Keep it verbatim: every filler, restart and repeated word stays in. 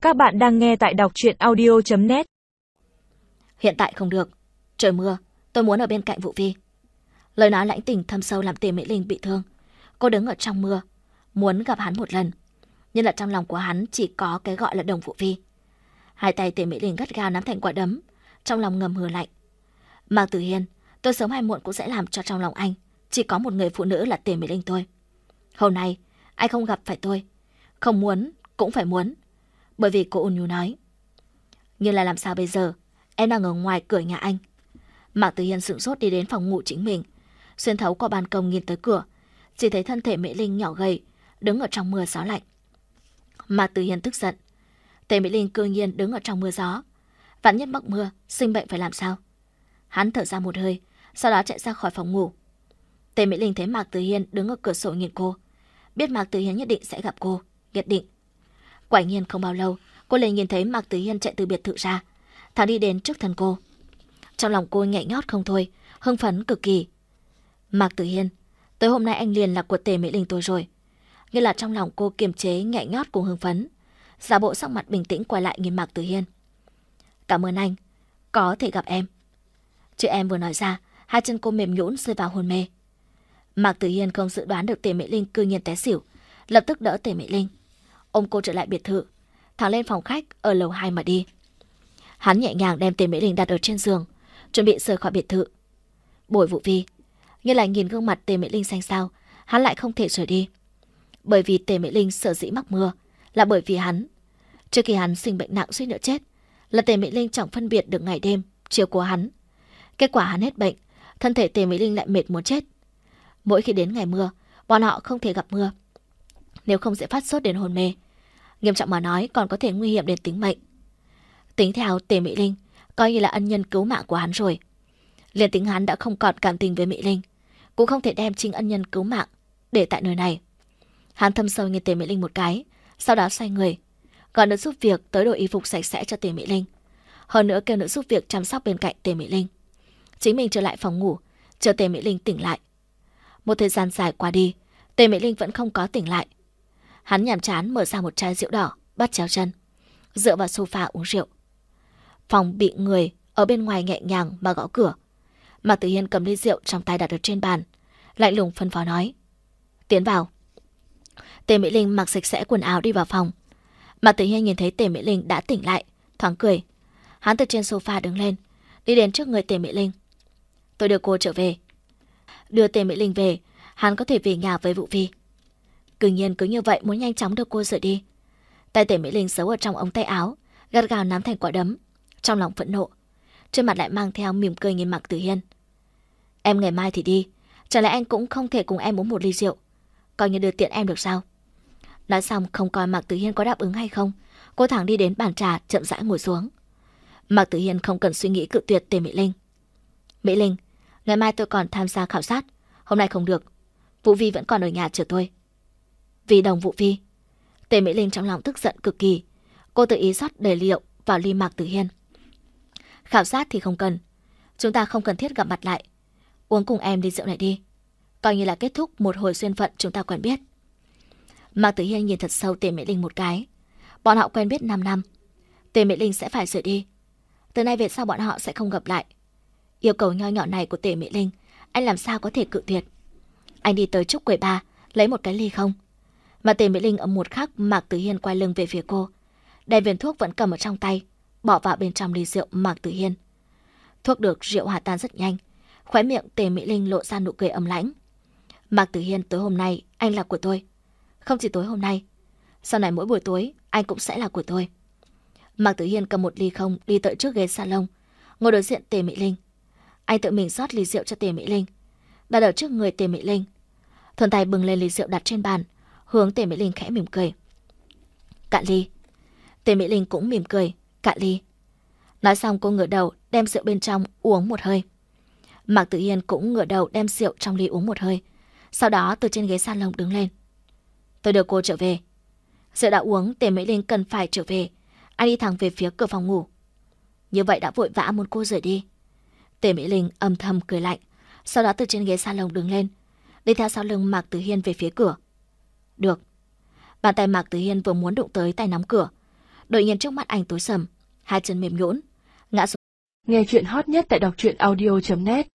Các bạn đang nghe tại đọc truyện audio chấm net. Hiện tại không được. Trời mưa, tôi muốn ở bên cạnh Vũ Vi. Lời nói lãnh tình thâm sâu làm Tề Mỹ Linh bị thương. Cô đứng ở trong mưa, muốn gặp hắn một lần. Nhưng là trong lòng của hắn chỉ có cái gọi là Đồng Vũ Vi. Hai tay Tề Mỹ Linh gắt gao nắm thành quả đấm, trong lòng ngầm hừ lạnh. Mạc Tử Hiên, tôi sớm hay muộn cũng sẽ làm cho trong lòng anh chỉ có một người phụ nữ là Tề Mỹ Linh thôi. Hôm nay, anh không gặp phải tôi. Không muốn, cũng phải muốn. Bởi vì cô ôn nhu nói. Nhưng là làm sao bây giờ? Em đang ở ngoài cửa nhà anh. Mạc Tử Hiên sửng sốt đi đến phòng ngủ chính mình. Xuyên thấu qua ban công nhìn tới cửa, chỉ thấy thân thể Mỹ Linh nhỏ gầy, đứng ở trong mưa gió lạnh. Mạc Tử Hiên tức giận. Tề Mỹ Linh cương nhiên đứng ở trong mưa gió. Vạn nhất mắc mưa, sinh bệnh phải làm sao? Hắn thở ra một hơi, sau đó chạy ra khỏi phòng ngủ. Tề Mỹ Linh thấy Mạc Tử Hiên đứng ở cửa sổ nhìn cô, biết Mạc Tử Hiên nhất định sẽ gặp cô, nhất định. Quả nhiên không bao lâu, cô liền nhìn thấy Mạc Tử Hiên chạy từ biệt thự ra, thẳng đi đến trước thân cô. Trong lòng cô nhẹ nhót không thôi, hưng phấn cực kỳ. Mạc Tử Hiên, tới hôm nay anh liền là của Tề Mỹ Linh tôi rồi. Nghĩa là trong lòng cô kiềm chế nhẹ nhót cùng hưng phấn, giả bộ sắc mặt bình tĩnh quay lại nhìn Mạc Tử Hiên. Cảm ơn anh, có thể gặp em. Chữ em vừa nói ra, hai chân cô mềm nhũn rơi vào hôn mê. Mạc Tử Hiên không dự đoán được Tề Mỹ Linh cư nhiên té xỉu, lập tức đỡ Tề Mỹ Linh, ôm cô trở lại biệt thự, thẳng lên phòng khách ở lầu hai mà đi. Hắn nhẹ nhàng đem Tề Mỹ Linh đặt ở trên giường, chuẩn bị rời khỏi biệt thự. Bồi Vũ Vi, như là nhìn gương mặt Tề Mỹ Linh xanh xao, hắn lại không thể rời đi. Bởi vì Tề Mỹ Linh sở dĩ mắc mưa là bởi vì hắn. Trước khi hắn sinh bệnh nặng suýt nữa chết, là Tề Mỹ Linh chẳng phân biệt được ngày đêm chiều của hắn. Kết quả hắn hết bệnh, thân thể Tề Mỹ Linh lại mệt muốn chết. Mỗi khi đến ngày mưa, bọn họ không thể gặp mưa, nếu không sẽ phát sốt đến hôn mê, nghiêm trọng mà nói còn có thể nguy hiểm đến tính mệnh. Tính theo Tề Mỹ Linh, coi như là ân nhân cứu mạng của hắn rồi. Liền tính hắn đã không còn cảm tình với Mỹ Linh, cũng không thể đem chính ân nhân cứu mạng để tại nơi này. Hắn thâm sâu nhìn Tề Mỹ Linh một cái, sau đó xoay người, gọi nữ giúp việc tới đổi y phục sạch sẽ cho Tề Mỹ Linh. Hơn nữa kêu nữ giúp việc chăm sóc bên cạnh Tề Mỹ Linh. Chính mình trở lại phòng ngủ, chờ Tề Mỹ Linh tỉnh lại. Một thời gian dài qua đi, Tề Mỹ Linh vẫn không có tỉnh lại. Hắn nhàm chán mở ra một chai rượu đỏ, bắt chéo chân, dựa vào sofa uống rượu. Phòng bị người ở bên ngoài nhẹ nhàng mà gõ cửa. Mạc Tử Hiên cầm ly rượu trong tay đặt ở trên bàn, lạnh lùng phân phó nói: tiến vào. Tề Mỹ Linh mặc sạch sẽ quần áo đi vào phòng. Mạc Tử Hiên nhìn thấy Tề Mỹ Linh đã tỉnh lại, thoáng cười. Hắn từ trên sofa đứng lên, đi đến trước người Tề Mỹ Linh. Tôi đưa cô trở về. Đưa Tề Mỹ Linh về, hắn có thể về nhà với Vũ Vi. Cứ nhiên cứ như vậy muốn nhanh chóng đưa cô rời đi. Tay Tề Mỹ Linh giấu ở trong ống tay áo, gắt gao nắm thành quả đấm, trong lòng phẫn nộ, trên mặt lại mang theo mỉm cười nhìn Mạc Tử Hiên. Em ngày mai thì đi, chẳng lẽ anh cũng không thể cùng em uống một ly rượu, coi như đưa tiện em được sao? Nói xong không coi Mạc Tử Hiên có đáp ứng hay không, cô thẳng đi đến bàn trà chậm rãi ngồi xuống. Mạc Tử Hiên không cần suy nghĩ cự tuyệt Tề Mỹ Linh. Mỹ Linh, ngày mai tôi còn tham gia khảo sát, hôm nay không được. Vũ Vi vẫn còn ở nhà chờ tôi. Vì Đồng Vũ Vi. Tề Mỹ Linh trong lòng tức giận cực kỳ, cô tự ý rót đầy rượu vào ly Mạc Tử Hiên. Khảo sát thì không cần, chúng ta không cần thiết gặp mặt lại. Uống cùng em ly rượu này đi, coi như là kết thúc một hồi duyên phận chúng ta quen biết. Mạc Tử Hiên nhìn thật sâu Tề Mỹ Linh một cái. Bọn họ quen biết năm năm, Tề Mỹ Linh sẽ phải rời đi. Từ nay về sau bọn họ sẽ không gặp lại. Yêu cầu nho nhỏ này của Tề Mỹ Linh, anh làm sao có thể cự tuyệt? Anh đi tới trước quầy bar, lấy một cái ly không. Mà Tề Mỹ Linh ở một khắc, Mạc Tử Hiên quay lưng về phía cô, đem viên thuốc vẫn cầm ở trong tay, bỏ vào bên trong ly rượu Mạc Tử Hiên. Thuốc được rượu hòa tan rất nhanh, khóe miệng Tề Mỹ Linh lộ ra nụ cười ấm lãnh. Mạc Tử Hiên, tối hôm nay anh là của tôi. Không chỉ tối hôm nay, sau này mỗi buổi tối anh cũng sẽ là của tôi. Mạc Tử Hiên cầm một ly không đi tới trước ghế salon, ngồi đối diện Tề Mỹ Linh. Anh tự mình rót ly rượu cho Tề Mỹ Linh, đặt ở trước người Tề Mỹ Linh. Thuần tay bưng lên ly rượu đặt trên bàn, hướng Tề Mỹ Linh khẽ mỉm cười. Cạn ly. Tề Mỹ Linh cũng mỉm cười, cạn ly. Nói xong cô ngửa đầu đem rượu bên trong uống một hơi. Mạc Tử Hiên cũng ngửa đầu đem rượu trong ly uống một hơi, sau đó từ trên ghế salon đứng lên. Tôi đưa cô trở về. Rượu đã uống, Tề Mỹ Linh cần phải trở về. Anh đi thẳng về phía cửa phòng ngủ. Như vậy đã vội vã muốn cô rời đi. Tề Mỹ Linh âm thầm cười lạnh, sau đó từ trên ghế salon đứng lên, đi theo sau lưng Mạc Tử Hiên về phía cửa. Được. Bàn tay Mạc Tử Hiên vừa muốn đụng tới tay nắm cửa, Đột nhiên trước mắt anh tối sầm, hai chân mềm nhũn, ngã xuống. Nghe chuyện hot nhất tại đọc truyện audio chấm net.